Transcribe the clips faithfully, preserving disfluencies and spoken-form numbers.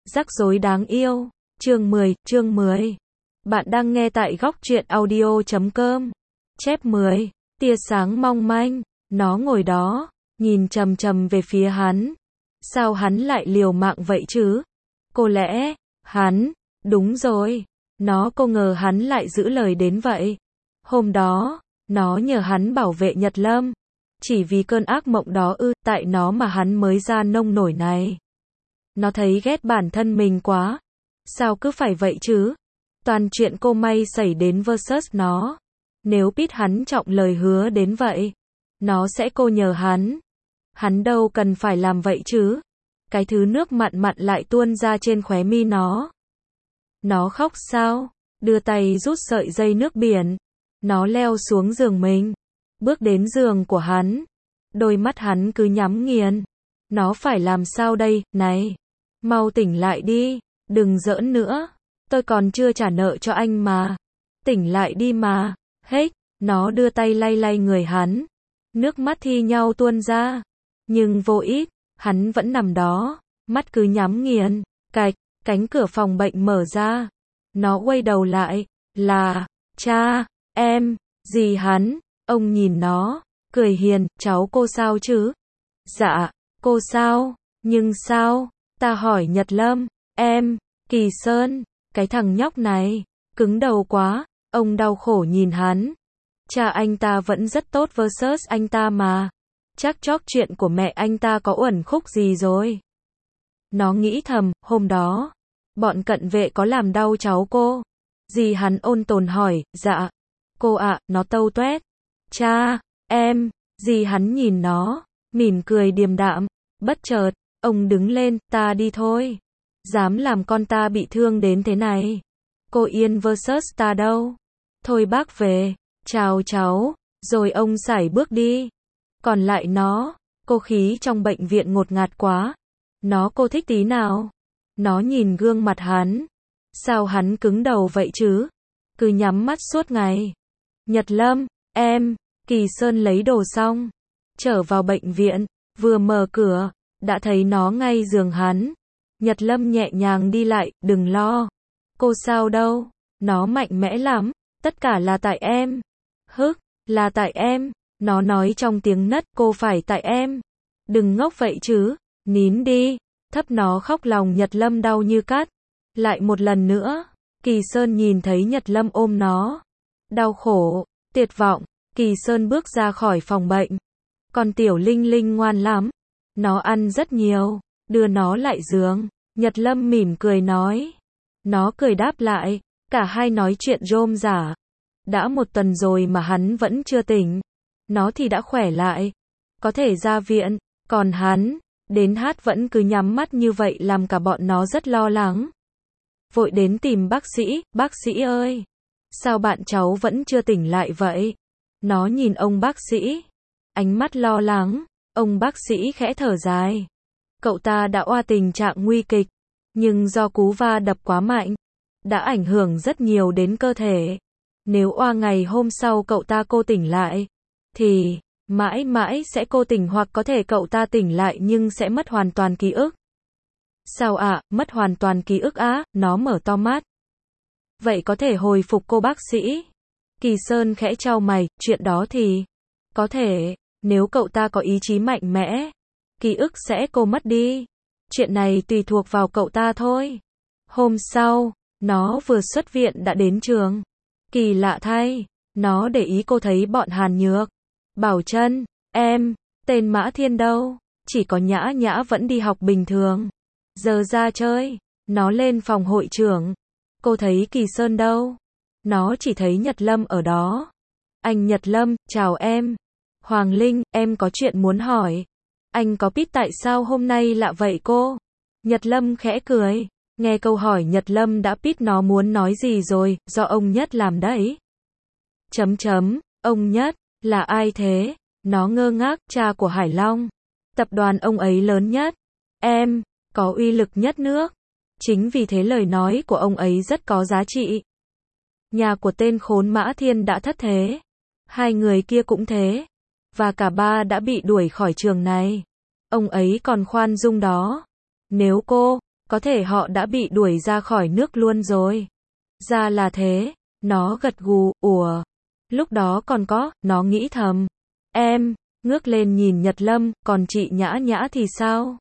Rắc rối đáng yêu. Chương mười, chương mười. Bạn đang nghe tại góc truyện audio chấm com. Chép mười. Tia sáng mong manh. Nó ngồi đó, nhìn chằm chằm về phía hắn. Sao hắn lại liều mạng vậy chứ? Có lẽ, hắn, đúng rồi. Nó cô ngờ hắn lại giữ lời đến vậy. Hôm đó, nó nhờ hắn bảo vệ Nhật Lâm. Chỉ vì cơn ác mộng đó ư, tại nó mà hắn mới ra nông nổi này. Nó thấy ghét bản thân mình quá. Sao cứ phải vậy chứ? Toàn chuyện cô may xảy đến versus nó. Nếu biết hắn trọng lời hứa đến vậy, nó sẽ cô nhờ hắn. Hắn đâu cần phải làm vậy chứ. Cái thứ nước mặn mặn lại tuôn ra trên khóe mi nó. Nó khóc sao? Đưa tay rút sợi dây nước biển. Nó leo xuống giường mình. Bước đến giường của hắn. Đôi mắt hắn cứ nhắm nghiền. Nó phải làm sao đây, này? Mau tỉnh lại đi. Đừng giỡn nữa. Tôi còn chưa trả nợ cho anh mà. Tỉnh lại đi mà. Hết. Nó đưa tay lay lay người hắn. Nước mắt thi nhau tuôn ra. Nhưng vô ích. Hắn vẫn nằm đó. Mắt cứ nhắm nghiền. Cạch. Cánh cửa phòng bệnh mở ra. Nó quay đầu lại. Là. Cha. Em. Dì hắn. Ông nhìn nó. Cười hiền. Cháu cô sao chứ? Dạ. Cô sao? Nhưng sao? Ta hỏi Nhật Lâm. Em. Kỳ Sơn. Cái thằng nhóc này. Cứng đầu quá. Ông đau khổ nhìn hắn. Cha anh ta vẫn rất tốt versus anh ta mà. Chắc chót chuyện của mẹ anh ta có uẩn khúc gì rồi. Nó nghĩ thầm, hôm đó. Bọn cận vệ có làm đau cháu cô. Dì hắn ôn tồn hỏi, dạ. Cô ạ, nó tâu tuét. Cha, em. Dì hắn nhìn nó. Mỉm cười điềm đạm. Bất chợt, ông đứng lên, ta đi thôi. Dám làm con ta bị thương đến thế này. Cô Yên versus ta đâu. Thôi bác về. Chào cháu. Rồi ông sải bước đi. Còn lại nó. Cô khí trong bệnh viện ngột ngạt quá. Nó cô thích tí nào. Nó nhìn gương mặt hắn. Sao hắn cứng đầu vậy chứ? Cứ nhắm mắt suốt ngày. Nhật Lâm, em. Kỳ Sơn lấy đồ xong. Trở vào bệnh viện. Vừa mở cửa. Đã thấy nó ngay giường hắn. Nhật Lâm nhẹ nhàng đi lại, đừng lo. Cô sao đâu? Nó mạnh mẽ lắm. Tất cả là tại em. Hức, là tại em. Nó nói trong tiếng nấc, cô phải tại em. Đừng ngốc vậy chứ. Nín đi. Thấp nó khóc lòng Nhật Lâm đau như cắt. Lại một lần nữa. Kỳ Sơn nhìn thấy Nhật Lâm ôm nó. Đau khổ, tuyệt vọng. Kỳ Sơn bước ra khỏi phòng bệnh. Còn tiểu Linh Linh ngoan lắm. Nó ăn rất nhiều. Đưa nó lại giường. Nhật Lâm mỉm cười nói. Nó cười đáp lại. Cả hai nói chuyện rôm rả. Đã một tuần rồi mà hắn vẫn chưa tỉnh. Nó thì đã khỏe lại. Có thể ra viện. Còn hắn, đến hát vẫn cứ nhắm mắt như vậy làm cả bọn nó rất lo lắng. Vội đến tìm bác sĩ. Bác sĩ ơi. Sao bạn cháu vẫn chưa tỉnh lại vậy? Nó nhìn ông bác sĩ. Ánh mắt lo lắng. Ông bác sĩ khẽ thở dài. Cậu ta đã qua tình trạng nguy kịch. Nhưng do cú va đập quá mạnh. Đã ảnh hưởng rất nhiều đến cơ thể. Nếu oa ngày hôm sau cậu ta cô tỉnh lại. Thì, mãi mãi sẽ cô tỉnh hoặc có thể cậu ta tỉnh lại nhưng sẽ mất hoàn toàn ký ức. Sao ạ, à, mất hoàn toàn ký ức á, nó mở to mắt. Vậy có thể hồi phục cô bác sĩ? Kỳ Sơn khẽ chau mày, chuyện đó thì. Có thể, nếu cậu ta có ý chí mạnh mẽ. Ký ức sẽ cô mất đi. Chuyện này tùy thuộc vào cậu ta thôi. Hôm sau, nó vừa xuất viện đã đến trường. Kỳ lạ thay, nó để ý cô thấy bọn Hàn Nhược, Bảo Trân, em, tên Mã Thiên đâu, chỉ có Nhã Nhã vẫn đi học bình thường. Giờ ra chơi, nó lên phòng hội trưởng. Cô thấy Kỳ Sơn đâu? Nó chỉ thấy Nhật Lâm ở đó. Anh Nhật Lâm, chào em. Hoàng Linh, em có chuyện muốn hỏi. Anh có biết tại sao hôm nay lạ vậy cô? Nhật Lâm khẽ cười. Nghe câu hỏi Nhật Lâm đã biết nó muốn nói gì rồi, do ông Nhất làm đấy. Chấm chấm, ông Nhất, là ai thế? Nó ngơ ngác, cha của Hải Long. Tập đoàn ông ấy lớn nhất. Em, có uy lực nhất nước. Chính vì thế lời nói của ông ấy rất có giá trị. Nhà của tên khốn Mã Thiên đã thất thế. Hai người kia cũng thế. Và cả ba đã bị đuổi khỏi trường này. Ông ấy còn khoan dung đó. Nếu cô, Có thể họ đã bị đuổi ra khỏi nước luôn rồi. Ra là thế. Nó gật gù, ủa. Lúc đó còn có, nó nghĩ thầm. Em, ngước lên nhìn Nhật Lâm, còn chị Nhã Nhã thì sao?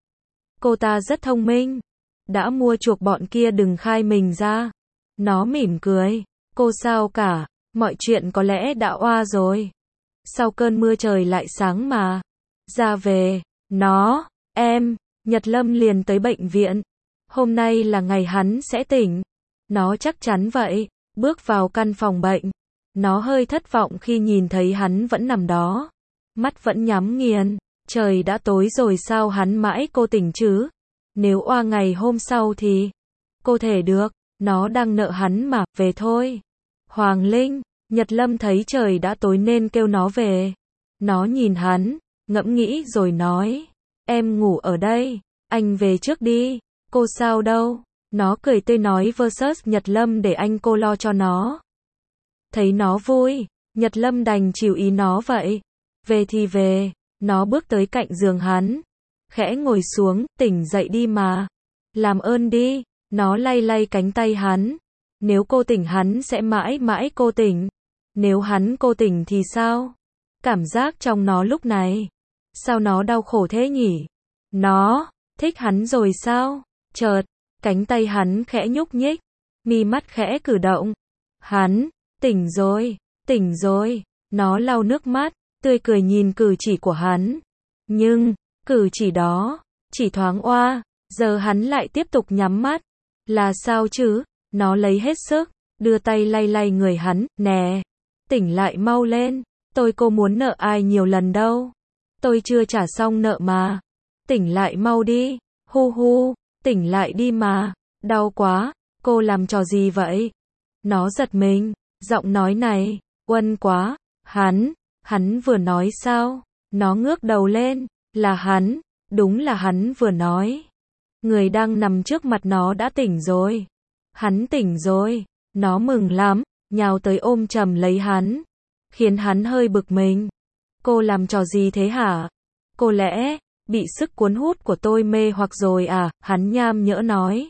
Cô ta rất thông minh. Đã mua chuộc bọn kia đừng khai mình ra. Nó mỉm cười. Cô sao cả, mọi chuyện có lẽ đã oa rồi. Sau cơn mưa trời lại sáng mà. Ra về, nó, em, Nhật Lâm liền tới bệnh viện. Hôm nay là ngày hắn sẽ tỉnh. Nó chắc chắn vậy. Bước vào căn phòng bệnh. Nó hơi thất vọng khi nhìn thấy hắn vẫn nằm đó. Mắt vẫn nhắm nghiền. Trời đã tối rồi sao hắn mãi cô tỉnh chứ? Nếu oa ngày hôm sau thì... Cô thể được. Nó đang nợ hắn mà, về thôi. Hoàng Linh, Nhật Lâm thấy trời đã tối nên kêu nó về. Nó nhìn hắn, ngẫm nghĩ rồi nói. Em ngủ ở đây, anh về trước đi. Cô sao đâu? Nó cười tươi nói versus Nhật Lâm để anh cô lo cho nó. Thấy nó vui, Nhật Lâm đành chịu ý nó vậy. Về thì về, nó bước tới cạnh giường hắn. Khẽ ngồi xuống, tỉnh dậy đi mà. Làm ơn đi, nó lay lay cánh tay hắn. Nếu cô tỉnh hắn sẽ mãi mãi cô tỉnh. Nếu hắn cô tỉnh thì sao? Cảm giác trong nó lúc này. Sao nó đau khổ thế nhỉ? Nó, thích hắn rồi sao? Chợt, cánh tay hắn khẽ nhúc nhích. Mi mắt khẽ cử động. Hắn, tỉnh rồi, tỉnh rồi. Nó lau nước mắt, tươi cười nhìn cử chỉ của hắn. Nhưng, cử chỉ đó, chỉ thoáng oa. Giờ hắn lại tiếp tục nhắm mắt. Là sao chứ? Nó lấy hết sức, đưa tay lay lay người hắn, nè. Tỉnh lại mau lên, tôi cô muốn nợ ai nhiều lần đâu. Tôi chưa trả xong nợ mà. Tỉnh lại mau đi, hu hu, tỉnh lại đi mà. Đau quá, cô làm trò gì vậy? Nó giật mình, giọng nói này, uân quá. Hắn, hắn vừa nói sao? Nó ngước đầu lên, là hắn, đúng là hắn vừa nói. Người đang nằm trước mặt nó đã tỉnh rồi. Hắn tỉnh rồi, nó mừng lắm, nhào tới ôm chầm lấy hắn, khiến hắn hơi bực mình. Cô làm trò gì thế hả? Cô lẽ, bị sức cuốn hút của tôi mê hoặc rồi à? Hắn nham nhỡ nói.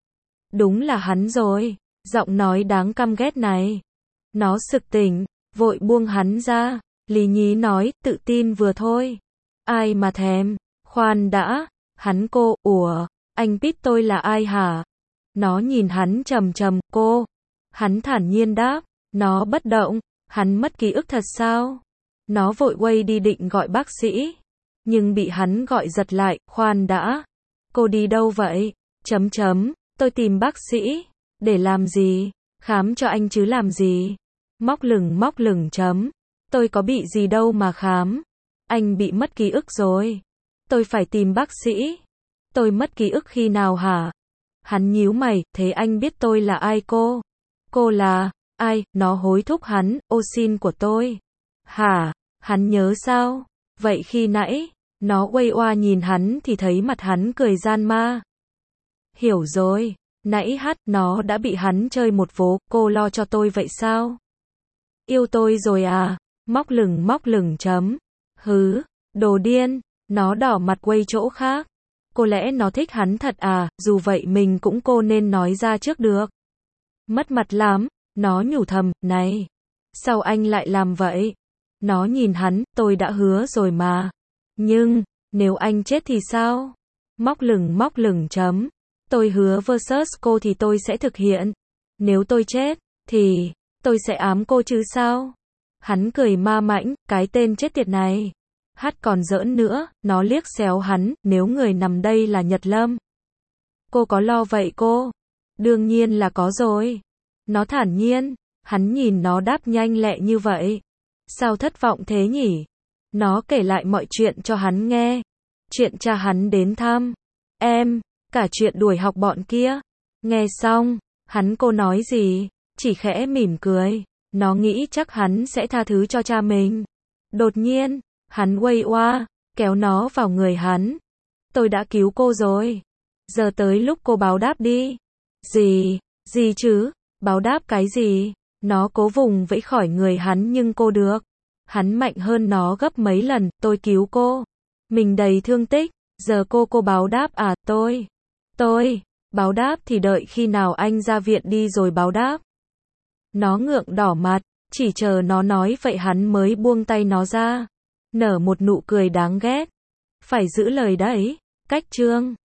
Đúng là hắn rồi, giọng nói đáng căm ghét này. Nó sực tỉnh, vội buông hắn ra, lý nhí nói, tự tin vừa thôi. Ai mà thèm, khoan đã, hắn cô, ủa, anh biết tôi là ai hả? Nó nhìn hắn trầm trầm, cô. Hắn thản nhiên đáp, nó bất động, hắn mất ký ức thật sao? Nó vội quay đi định gọi bác sĩ, nhưng bị hắn gọi giật lại, khoan đã. Cô đi đâu vậy? Chấm chấm, tôi tìm bác sĩ. Để làm gì? Khám cho anh chứ làm gì? Móc lửng móc lửng chấm. Tôi có bị gì đâu mà khám. Anh bị mất ký ức rồi. Tôi phải tìm bác sĩ. Tôi mất ký ức khi nào hả? Hắn nhíu mày, thế anh biết tôi là ai cô? Cô là, ai? Nó hối thúc hắn, ô xin của tôi. Hả? Hắn nhớ sao? Vậy khi nãy, nó quay oa nhìn hắn thì thấy mặt hắn cười gian ma. Hiểu rồi, nãy hát, nó đã bị hắn chơi một vố, cô lo cho tôi vậy sao? Yêu tôi rồi à? Móc lửng móc lửng chấm. Hứ, đồ điên, nó đỏ mặt quay chỗ khác. Cô lẽ nó thích hắn thật à, dù vậy mình cũng cô nên nói ra trước được. Mất mặt lắm, nó nhủ thầm, này, sao anh lại làm vậy? Nó nhìn hắn, tôi đã hứa rồi mà. Nhưng, nếu anh chết thì sao? Móc lửng móc lửng chấm. Tôi hứa versus cô thì tôi sẽ thực hiện. Nếu tôi chết, thì, tôi sẽ ám cô chứ sao? Hắn cười ma mãnh, cái tên chết tiệt này. Hát còn giỡn nữa, nó liếc xéo hắn, nếu người nằm đây là Nhật Lâm. Cô có lo vậy cô? Đương nhiên là có rồi. Nó thản nhiên, hắn nhìn nó đáp nhanh lẹ như vậy. Sao thất vọng thế nhỉ? Nó kể lại mọi chuyện cho hắn nghe. Chuyện cha hắn đến thăm. Em, cả chuyện đuổi học bọn kia. Nghe xong, hắn cô nói gì? Chỉ khẽ mỉm cười. Nó nghĩ chắc hắn sẽ tha thứ cho cha mình. Đột nhiên, hắn quay qua, kéo nó vào người hắn. Tôi đã cứu cô rồi. Giờ tới lúc cô báo đáp đi. Gì? Gì chứ? Báo đáp cái gì? Nó cố vùng vẫy khỏi người hắn nhưng cô được. Hắn mạnh hơn nó gấp mấy lần, tôi cứu cô. Mình đầy thương tích, giờ cô cô báo đáp à, tôi. Tôi, báo đáp thì đợi khi nào anh ra viện đi rồi báo đáp. Nó ngượng đỏ mặt, chỉ chờ nó nói vậy hắn mới buông tay nó ra. Nở một nụ cười đáng ghét. Phải giữ lời đấy. Cách chương